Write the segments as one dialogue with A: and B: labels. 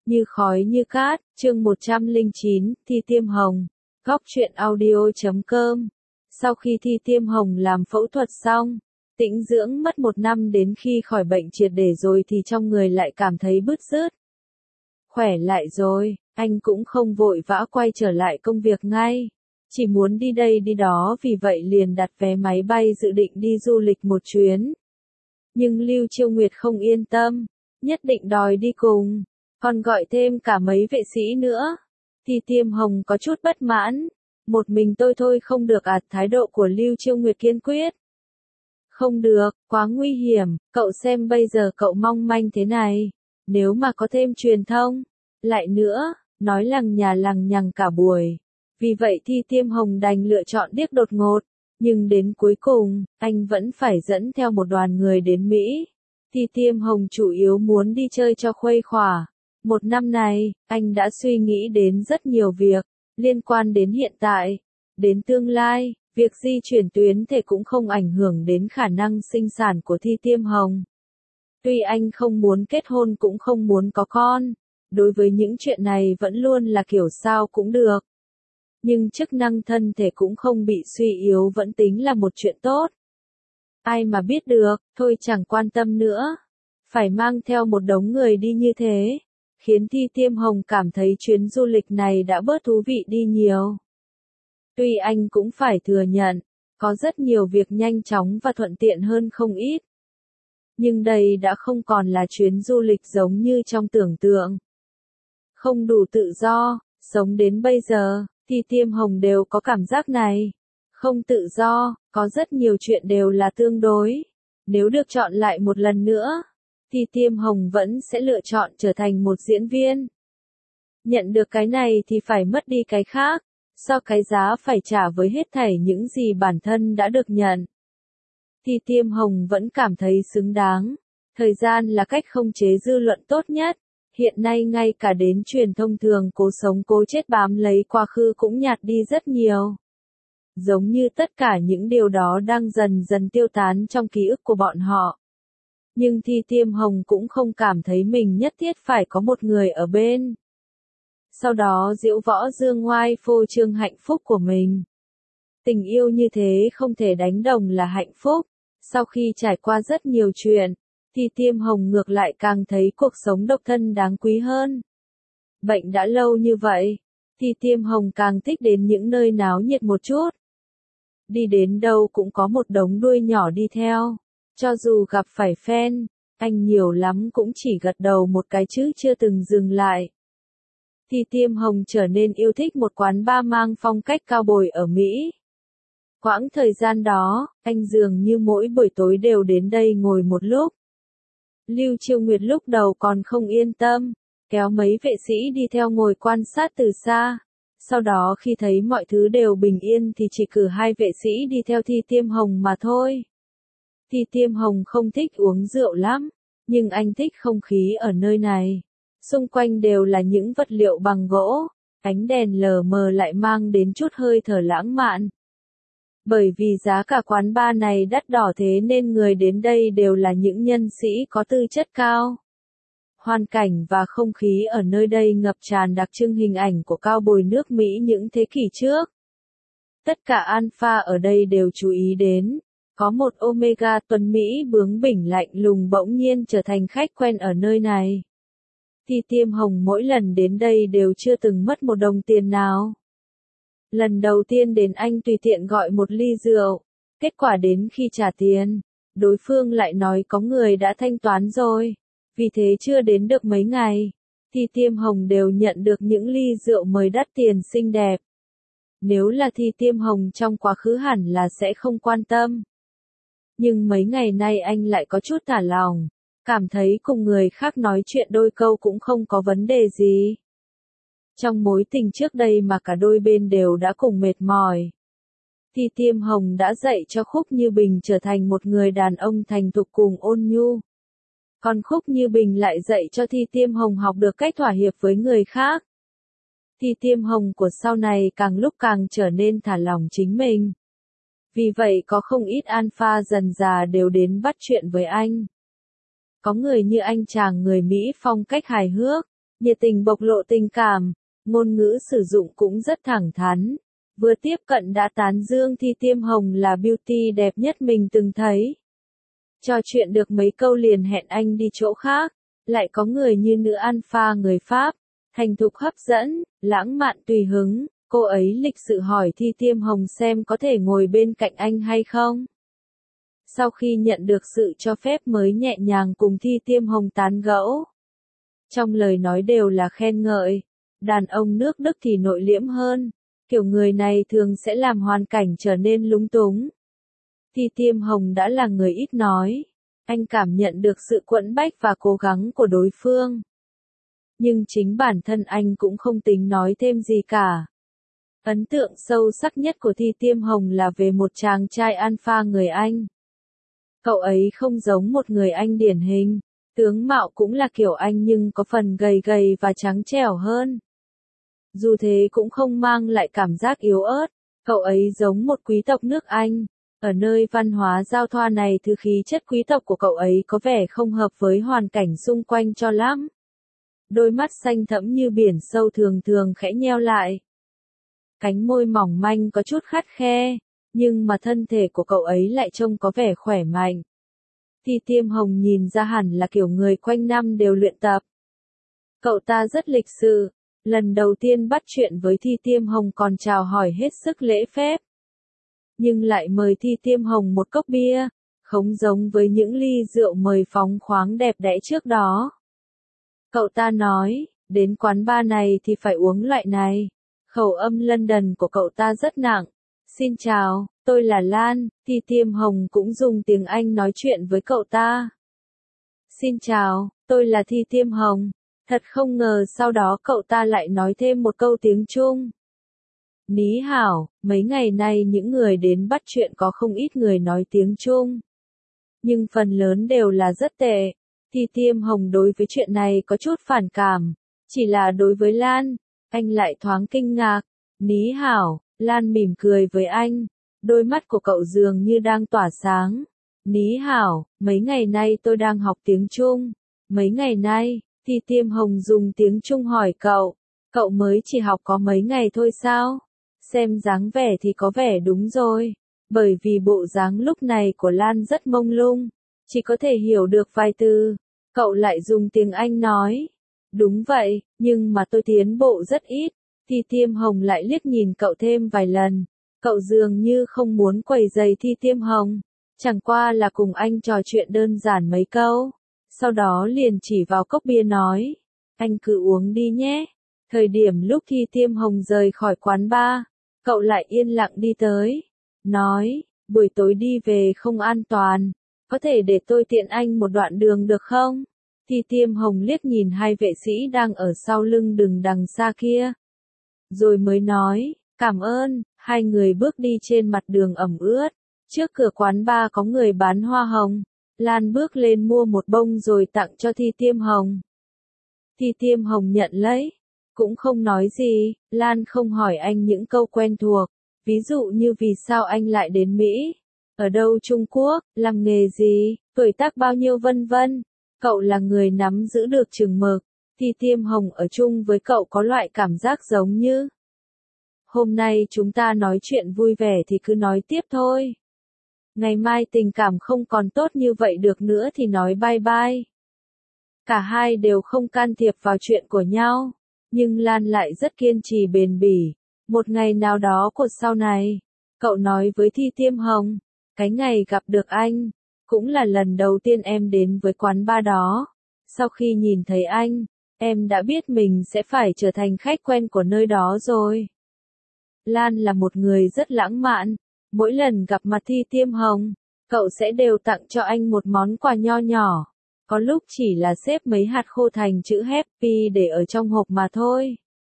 A: Như khói như cát, chương 109, Thi Tiêm Hồng, góc truyện audio.com. Sau khi Thi Tiêm Hồng làm phẫu thuật xong, tĩnh dưỡng mất 1 năm đến khi khỏi bệnh triệt để rồi thì trong người lại cảm thấy bứt rứt. Khỏe lại rồi, anh cũng không vội vã quay trở lại công việc ngay. Chỉ muốn đi đây đi đó vì vậy liền đặt vé máy bay dự định đi du lịch một chuyến. Nhưng Lưu Chiêu Nguyệt không yên tâm, nhất định đòi đi cùng, còn gọi thêm cả mấy vệ sĩ nữa. Thi Tiêm Hồng có chút bất mãn, một mình tôi thôi không được à, thái độ của Lưu Chiêu Nguyệt kiên quyết. Không được, quá nguy hiểm, cậu xem bây giờ cậu mong manh thế này, nếu mà có thêm truyền thông, lại nữa, nói lằng nhà lằng nhằng cả buổi. Vì vậy Thi Tiêm Hồng đành lựa chọn điếc đột ngột, nhưng đến cuối cùng, anh vẫn phải dẫn theo một đoàn người đến Mỹ. Thi Tiêm Hồng chủ yếu muốn đi chơi cho khuây khỏa. 1 năm này, anh đã suy nghĩ đến rất nhiều việc, liên quan đến hiện tại, đến tương lai, việc di chuyển tuyến thể cũng không ảnh hưởng đến khả năng sinh sản của Thi Tiêm Hồng. Tuy anh không muốn kết hôn cũng không muốn có con, đối với những chuyện này vẫn luôn là kiểu sao cũng được. Nhưng chức năng thân thể cũng không bị suy yếu vẫn tính là một chuyện tốt. Ai mà biết được, thôi chẳng quan tâm nữa. Phải mang theo một đống người đi như thế, khiến Thi Tiêm Hồng cảm thấy chuyến du lịch này đã bớt thú vị đi nhiều. Tuy anh cũng phải thừa nhận, có rất nhiều việc nhanh chóng và thuận tiện hơn không ít. Nhưng đây đã không còn là chuyến du lịch giống như trong tưởng tượng. Không đủ tự do, sống đến bây giờ, Thi Tiêm Hồng đều có cảm giác này. Không tự do, có rất nhiều chuyện đều là tương đối. Nếu được chọn lại một lần nữa, Thi Tiêm Hồng vẫn sẽ lựa chọn trở thành một diễn viên. Nhận được cái này thì phải mất đi cái khác, so cái giá phải trả với hết thảy những gì bản thân đã được nhận. Thi Tiêm Hồng vẫn cảm thấy xứng đáng. Thời gian là cách khống chế dư luận tốt nhất. Hiện nay ngay cả đến truyền thông thường cố sống cố chết bám lấy quá khứ cũng nhạt đi rất nhiều. Giống như tất cả những điều đó đang dần dần tiêu tán trong ký ức của bọn họ. Nhưng Thi Tiêm Hồng cũng không cảm thấy mình nhất thiết phải có một người ở bên. Sau đó diễu võ dương ngoai phô trương hạnh phúc của mình. Tình yêu như thế không thể đánh đồng là hạnh phúc. Sau khi trải qua rất nhiều chuyện, Thi Tiêm Hồng ngược lại càng thấy cuộc sống độc thân đáng quý hơn. Bệnh đã lâu như vậy, Thi Tiêm Hồng càng thích đến những nơi náo nhiệt một chút. Đi đến đâu cũng có một đống đuôi nhỏ đi theo. Cho dù gặp phải fan, anh nhiều lắm cũng chỉ gật đầu một cái chứ chưa từng dừng lại. Thi Tiêm Hồng trở nên yêu thích một quán bar mang phong cách cao bồi ở Mỹ. Quãng thời gian đó, anh dường như mỗi buổi tối đều đến đây ngồi một lúc. Lưu Chiêu Nguyệt lúc đầu còn không yên tâm, kéo mấy vệ sĩ đi theo ngồi quan sát từ xa. Sau đó khi thấy mọi thứ đều bình yên thì chỉ cử 2 vệ sĩ đi theo Thi Tiêm Hồng mà thôi. Thi Tiêm Hồng không thích uống rượu lắm, nhưng anh thích không khí ở nơi này. Xung quanh đều là những vật liệu bằng gỗ, ánh đèn lờ mờ lại mang đến chút hơi thở lãng mạn. Bởi vì giá cả quán bar này đắt đỏ thế nên người đến đây đều là những nhân sĩ có tư chất cao. Hoàn cảnh và không khí ở nơi đây ngập tràn đặc trưng hình ảnh của cao bồi nước Mỹ những thế kỷ trước. Tất cả alpha ở đây đều chú ý đến. Có một Omega tuấn Mỹ bướng bỉnh lạnh lùng bỗng nhiên trở thành khách quen ở nơi này. Thi Tiêm Hồng mỗi lần đến đây đều chưa từng mất một đồng tiền nào. Lần đầu tiên đến anh tùy tiện gọi một ly rượu. Kết quả đến khi trả tiền, đối phương lại nói có người đã thanh toán rồi. Vì thế chưa đến được mấy ngày, Thi Tiêm Hồng đều nhận được những ly rượu mời đắt tiền xinh đẹp. Nếu là Thi Tiêm Hồng trong quá khứ hẳn là sẽ không quan tâm. Nhưng mấy ngày nay anh lại có chút thả lỏng, cảm thấy cùng người khác nói chuyện đôi câu cũng không có vấn đề gì. Trong mối tình trước đây mà cả đôi bên đều đã cùng mệt mỏi. Thi Tiêm Hồng đã dạy cho Khúc Như Bình trở thành một người đàn ông thành thục cùng ôn nhu. Còn Khúc Như Bình lại dạy cho Thi Tiêm Hồng học được cách thỏa hiệp với người khác. Thi Tiêm Hồng của sau này càng lúc càng trở nên thả lỏng chính mình. Vì vậy có không ít alpha dần già đều đến bắt chuyện với anh. Có người như anh chàng người Mỹ phong cách hài hước, nhiệt tình bộc lộ tình cảm, ngôn ngữ sử dụng cũng rất thẳng thắn. Vừa tiếp cận đã tán dương Thi Tiêm Hồng là beauty đẹp nhất mình từng thấy. Trò chuyện được mấy câu liền hẹn anh đi chỗ khác, lại có người như nữ alpha người Pháp, thành thục hấp dẫn, lãng mạn tùy hứng, cô ấy lịch sự hỏi Thi Tiêm Hồng xem có thể ngồi bên cạnh anh hay không. Sau khi nhận được sự cho phép mới nhẹ nhàng cùng Thi Tiêm Hồng tán gẫu. Trong lời nói đều là khen ngợi, đàn ông nước Đức thì nội liễm hơn, kiểu người này thường sẽ làm hoàn cảnh trở nên lúng túng. Thi Tiêm Hồng đã là người ít nói, anh cảm nhận được sự quẫn bách và cố gắng của đối phương. Nhưng chính bản thân anh cũng không tính nói thêm gì cả. Ấn tượng sâu sắc nhất của Thi Tiêm Hồng là về một chàng trai alpha người Anh. Cậu ấy không giống một người Anh điển hình, tướng mạo cũng là kiểu Anh nhưng có phần gầy gầy và trắng trẻo hơn. Dù thế cũng không mang lại cảm giác yếu ớt, cậu ấy giống một quý tộc nước Anh. Ở nơi văn hóa giao thoa này thứ khí chất quý tộc của cậu ấy có vẻ không hợp với hoàn cảnh xung quanh cho lắm. Đôi mắt xanh thẫm như biển sâu thường thường khẽ nheo lại. Cánh môi mỏng manh có chút khắt khe, nhưng mà thân thể của cậu ấy lại trông có vẻ khỏe mạnh. Thi Tiêm Hồng nhìn ra hẳn là kiểu người quanh năm đều luyện tập. Cậu ta rất lịch sự, lần đầu tiên bắt chuyện với Thi Tiêm Hồng còn chào hỏi hết sức lễ phép. Nhưng lại mời Thi Tiêm Hồng một cốc bia, không giống với những ly rượu mời phóng khoáng đẹp đẽ trước đó. Cậu ta nói, đến quán bar này thì phải uống loại này. Khẩu âm London của cậu ta rất nặng. Xin chào, tôi là Lan. Thi Tiêm Hồng cũng dùng tiếng Anh nói chuyện với cậu ta. Xin chào, tôi là Thi Tiêm Hồng. Thật không ngờ sau đó cậu ta lại nói thêm một câu tiếng Trung. Ní hảo, mấy ngày nay những người đến bắt chuyện có không ít người nói tiếng Trung. Nhưng phần lớn đều là rất tệ. Thi Tiêm Hồng đối với chuyện này có chút phản cảm. Chỉ là đối với Lan, anh lại thoáng kinh ngạc. Ní hảo, Lan mỉm cười với anh. Đôi mắt của cậu dường như đang tỏa sáng. Ní hảo, mấy ngày nay tôi đang học tiếng Trung. Mấy ngày nay, Thi Tiêm Hồng dùng tiếng Trung hỏi cậu. Cậu mới chỉ học có mấy ngày thôi sao? Xem dáng vẻ thì có vẻ đúng rồi. Bởi vì bộ dáng lúc này của Lan rất mông lung. Chỉ có thể hiểu được vài từ. Cậu lại dùng tiếng Anh nói. Đúng vậy, nhưng mà tôi tiến bộ rất ít. Thi Tiêm Hồng lại liếc nhìn cậu thêm vài lần. Cậu dường như không muốn quấy rầy Thi Tiêm Hồng. Chẳng qua là cùng anh trò chuyện đơn giản mấy câu. Sau đó liền chỉ vào cốc bia nói. Anh cứ uống đi nhé. Thời điểm lúc Thi Tiêm Hồng rời khỏi quán bar, cậu lại yên lặng đi tới. Nói, buổi tối đi về không an toàn. Có thể để tôi tiện anh một đoạn đường được không? Thi Tiêm Hồng liếc nhìn hai vệ sĩ đang ở sau lưng đường đằng xa kia. Rồi mới nói, cảm ơn, hai người bước đi trên mặt đường ẩm ướt. Trước cửa quán bar có người bán hoa hồng. Lan bước lên mua một bông rồi tặng cho Thi Tiêm Hồng. Thi Tiêm Hồng nhận lấy. Cũng không nói gì, Lan không hỏi anh những câu quen thuộc. Ví dụ như vì sao anh lại đến Mỹ? Ở đâu Trung Quốc, làm nghề gì, tuổi tác bao nhiêu vân vân. Cậu là người nắm giữ được chừng mực. Thi Tiêm Hồng ở chung với cậu có loại cảm giác giống như. Hôm nay chúng ta nói chuyện vui vẻ thì cứ nói tiếp thôi. Ngày mai tình cảm không còn tốt như vậy được nữa thì nói bye bye. Cả hai đều không can thiệp vào chuyện của nhau. Nhưng Lan lại rất kiên trì bền bỉ. Một ngày nào đó của sau này, cậu nói với Thi Tiêm Hồng, cái ngày gặp được anh, cũng là lần đầu tiên em đến với quán bar đó. Sau khi nhìn thấy anh, em đã biết mình sẽ phải trở thành khách quen của nơi đó rồi. Lan là một người rất lãng mạn. Mỗi lần gặp mặt Thi Tiêm Hồng, cậu sẽ đều tặng cho anh một món quà nho nhỏ. Có lúc chỉ là xếp mấy hạt khô thành chữ happy để ở trong hộp mà thôi.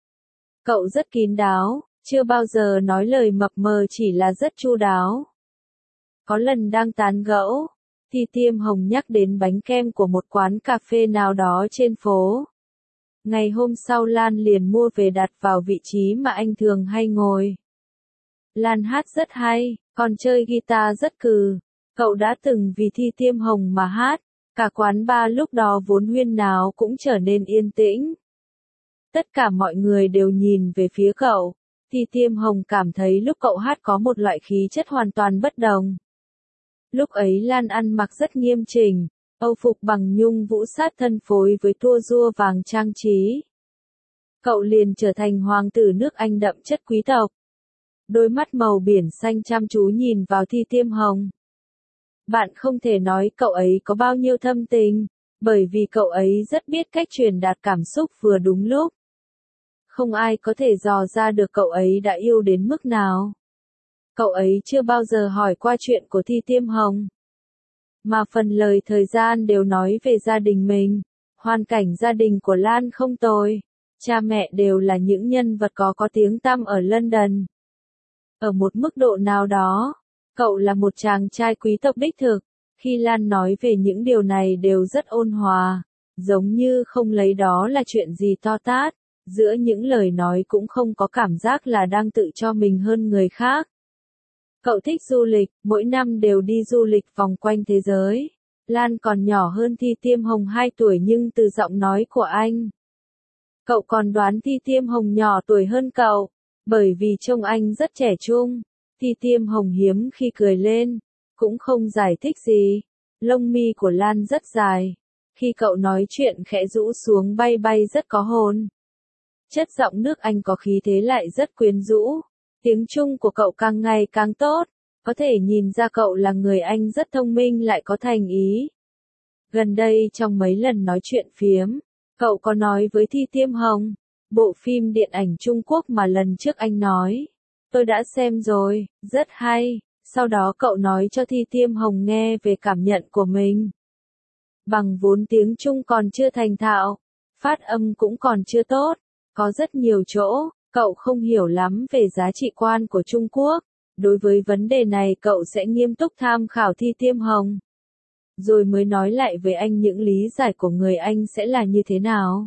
A: Cậu rất kín đáo, chưa bao giờ nói lời mập mờ, chỉ là rất chu đáo. Có lần đang tán gẫu, Thi Tiêm Hồng nhắc đến bánh kem của một quán cà phê nào đó trên phố. Ngày hôm sau Lan liền mua về đặt vào vị trí mà anh thường hay ngồi. Lan hát rất hay, còn chơi guitar rất cừ. Cậu đã từng vì Thi Tiêm Hồng mà hát. Cả quán bar lúc đó vốn huyên náo cũng trở nên yên tĩnh. Tất cả mọi người đều nhìn về phía cậu. Thi Tiêm Hồng cảm thấy lúc cậu hát có một loại khí chất hoàn toàn bất đồng. Lúc ấy Lan ăn mặc rất nghiêm chỉnh, âu phục bằng nhung vũ sát thân phối với tua rua vàng trang trí. Cậu liền trở thành hoàng tử nước Anh đậm chất quý tộc. Đôi mắt màu biển xanh chăm chú nhìn vào Thi Tiêm Hồng. Bạn không thể nói cậu ấy có bao nhiêu thâm tình, bởi vì cậu ấy rất biết cách truyền đạt cảm xúc vừa đúng lúc. Không ai có thể dò ra được cậu ấy đã yêu đến mức nào. Cậu ấy chưa bao giờ hỏi qua chuyện của Thi Tiêm Hồng. Mà phần lời thời gian đều nói về gia đình mình. Hoàn cảnh gia đình của Lan không tồi. Cha mẹ đều là những nhân vật có tiếng tăm ở London. Ở một mức độ nào đó, cậu là một chàng trai quý tộc đích thực. Khi Lan nói về những điều này đều rất ôn hòa, giống như không lấy đó là chuyện gì to tát. Giữa những lời nói cũng không có cảm giác là đang tự cho mình hơn người khác. Cậu thích du lịch, mỗi năm đều đi du lịch vòng quanh thế giới. Lan còn nhỏ hơn Thi Tiêm Hồng 2 tuổi nhưng từ giọng nói của anh, cậu còn đoán Thi Tiêm Hồng nhỏ tuổi hơn cậu, bởi vì trông anh rất trẻ trung. Thi Tiêm Hồng hiếm khi cười lên, cũng không giải thích gì. Lông mi của Lan rất dài. Khi cậu nói chuyện khẽ rũ xuống bay bay rất có hồn. Chất giọng nước Anh có khí thế lại rất quyến rũ. Tiếng Trung của cậu càng ngày càng tốt. Có thể nhìn ra cậu là người Anh rất thông minh lại có thành ý. Gần đây trong mấy lần nói chuyện phiếm, cậu có nói với Thi Tiêm Hồng, bộ phim điện ảnh Trung Quốc mà lần trước anh nói. Tôi đã xem rồi, rất hay. Sau đó cậu nói cho Thi Tiêm Hồng nghe về cảm nhận của mình. Bằng vốn tiếng Trung còn chưa thành thạo, phát âm cũng còn chưa tốt, có rất nhiều chỗ, cậu không hiểu lắm về giá trị quan của Trung Quốc. Đối với vấn đề này cậu sẽ nghiêm túc tham khảo Thi Tiêm Hồng. Rồi mới nói lại với anh những lý giải của người Anh sẽ là như thế nào.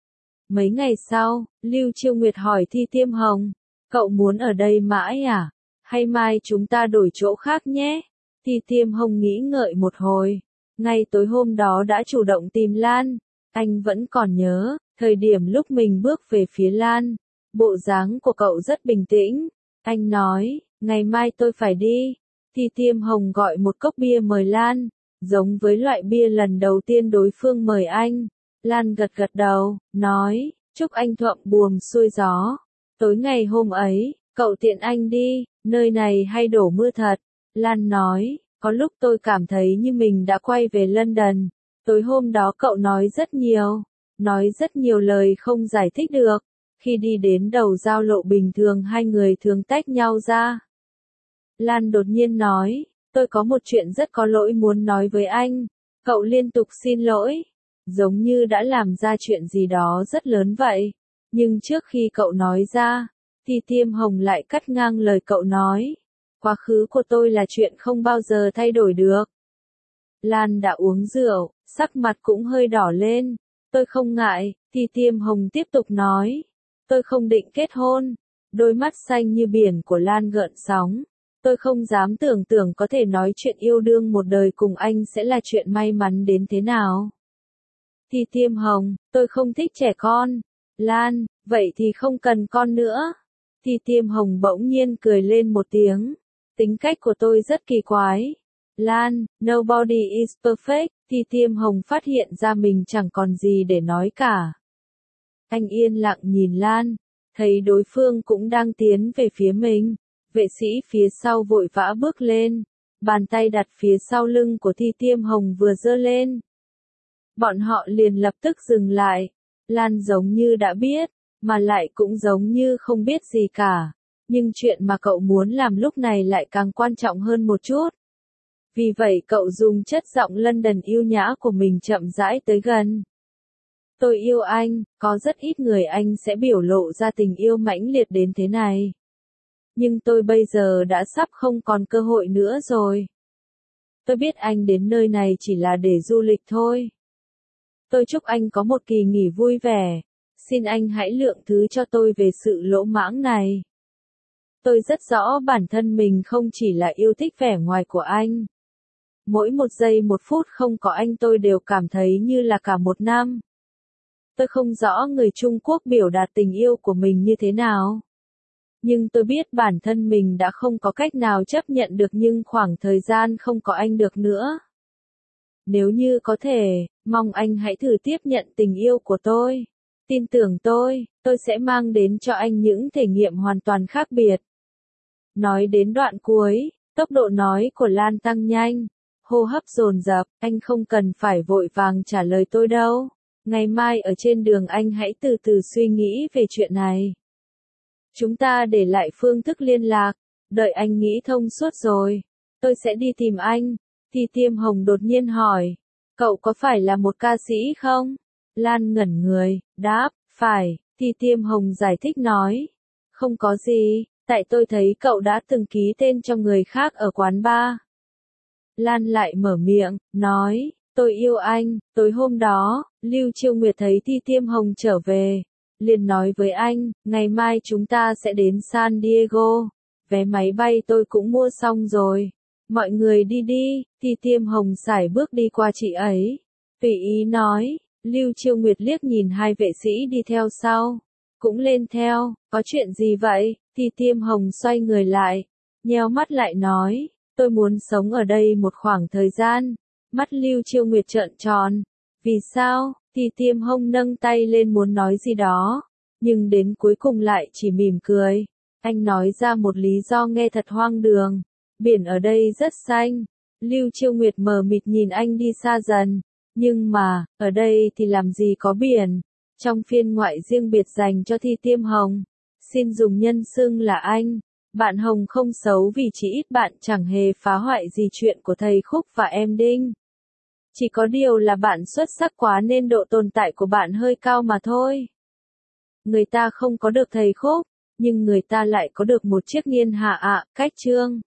A: Mấy ngày sau, Lưu Chiêu Nguyệt hỏi Thi Tiêm Hồng, cậu muốn ở đây mãi à? Hay mai chúng ta đổi chỗ khác nhé? Thi Tiêm Hồng nghĩ ngợi một hồi. Ngay tối hôm đó đã chủ động tìm Lan. Anh vẫn còn nhớ, thời điểm lúc mình bước về phía Lan. Bộ dáng của cậu rất bình tĩnh. Anh nói, ngày mai tôi phải đi. Thi Tiêm Hồng gọi một cốc bia mời Lan. Giống với loại bia lần đầu tiên đối phương mời anh. Lan gật gật đầu, nói, chúc anh thuận buồm xuôi gió. Tối ngày hôm ấy, cậu tiện anh đi, nơi này hay đổ mưa thật. Lan nói, có lúc tôi cảm thấy như mình đã quay về London. Tối hôm đó cậu nói rất nhiều lời không giải thích được. Khi đi đến đầu giao lộ bình thường hai người thường tách nhau ra. Lan đột nhiên nói, tôi có một chuyện rất có lỗi muốn nói với anh. Cậu liên tục xin lỗi, giống như đã làm ra chuyện gì đó rất lớn vậy. Nhưng trước khi cậu nói ra, Thi Tiêm Hồng lại cắt ngang lời cậu nói. Quá khứ của tôi là chuyện không bao giờ thay đổi được. Lan đã uống rượu, sắc mặt cũng hơi đỏ lên. Tôi không ngại, Thi Tiêm Hồng tiếp tục nói. Tôi không định kết hôn. Đôi mắt xanh như biển của Lan gợn sóng. Tôi không dám tưởng tượng có thể nói chuyện yêu đương một đời cùng anh sẽ là chuyện may mắn đến thế nào. Thi Tiêm Hồng, tôi không thích trẻ con. Lan, vậy thì không cần con nữa. Thi Tiêm Hồng bỗng nhiên cười lên một tiếng. Tính cách của tôi rất kỳ quái. Lan, nobody is perfect. Thi Tiêm Hồng phát hiện ra mình chẳng còn gì để nói cả. Anh yên lặng nhìn Lan, thấy đối phương cũng đang tiến về phía mình. Vệ sĩ phía sau vội vã bước lên, bàn tay đặt phía sau lưng của Thi Tiêm Hồng vừa giơ lên. Bọn họ liền lập tức dừng lại. Lan giống như đã biết, mà lại cũng giống như không biết gì cả. Nhưng chuyện mà cậu muốn làm lúc này lại càng quan trọng hơn một chút. Vì vậy cậu dùng chất giọng London yêu nhã của mình chậm rãi tới gần. Tôi yêu anh, có rất ít người anh sẽ biểu lộ ra tình yêu mãnh liệt đến thế này. Nhưng tôi bây giờ đã sắp không còn cơ hội nữa rồi. Tôi biết anh đến nơi này chỉ là để du lịch thôi. Tôi chúc anh có một kỳ nghỉ vui vẻ. Xin anh hãy lượng thứ cho tôi về sự lỗ mãng này. Tôi rất rõ bản thân mình không chỉ là yêu thích vẻ ngoài của anh. Mỗi một giây một phút không có anh tôi đều cảm thấy như là cả một năm. Tôi không rõ người Trung Quốc biểu đạt tình yêu của mình như thế nào. Nhưng tôi biết bản thân mình đã không có cách nào chấp nhận được nhưng khoảng thời gian không có anh được nữa. Nếu như có thể, mong anh hãy thử tiếp nhận tình yêu của tôi. Tin tưởng tôi sẽ mang đến cho anh những thể nghiệm hoàn toàn khác biệt. Nói đến đoạn cuối, tốc độ nói của Lan tăng nhanh, hô hấp dồn dập, anh không cần phải vội vàng trả lời tôi đâu. Ngày mai ở trên đường anh hãy từ từ suy nghĩ về chuyện này. Chúng ta để lại phương thức liên lạc, đợi anh nghĩ thông suốt rồi, tôi sẽ đi tìm anh. Ti Tiêm Hồng đột nhiên hỏi, cậu có phải là một ca sĩ không? Lan ngẩn người, đáp, phải. Ti Tiêm Hồng giải thích nói, không có gì, tại tôi thấy cậu đã từng ký tên cho người khác ở quán bar. Lan lại mở miệng, nói, tôi yêu anh. Tối hôm đó, Lưu Chiêu Nguyệt thấy Ti Tiêm Hồng trở về, liền nói với anh, ngày mai chúng ta sẽ đến San Diego. Vé máy bay tôi cũng mua xong rồi. Mọi người đi đi. Ti Tiêm Hồng sải bước đi qua chị ấy. Tùy ý nói. Lưu Chiêu Nguyệt liếc nhìn hai vệ sĩ đi theo sau, cũng lên theo. Có chuyện gì vậy? Ti Tiêm Hồng xoay người lại, nheo mắt lại nói, tôi muốn sống ở đây một khoảng thời gian. Mắt Lưu Chiêu Nguyệt trợn tròn. Vì sao? Ti Tiêm Hồng nâng tay lên muốn nói gì đó, nhưng đến cuối cùng lại chỉ mỉm cười. Anh nói ra một lý do nghe thật hoang đường. Biển ở đây rất xanh. Lưu Chiêu Nguyệt mờ mịt nhìn anh đi xa dần. Nhưng mà, ở đây thì làm gì có biển. Trong phiên ngoại riêng biệt dành cho Ti Tiêm Hồng, xin dùng nhân xưng là anh. Bạn Hồng không xấu vì chỉ ít bạn chẳng hề phá hoại gì chuyện của thầy Khúc và em Đinh. Chỉ có điều là bạn xuất sắc quá nên độ tồn tại của bạn hơi cao mà thôi. Người ta không có được thầy Khúc, nhưng người ta lại có được một chiếc nghiên hạ ạ, cách chương.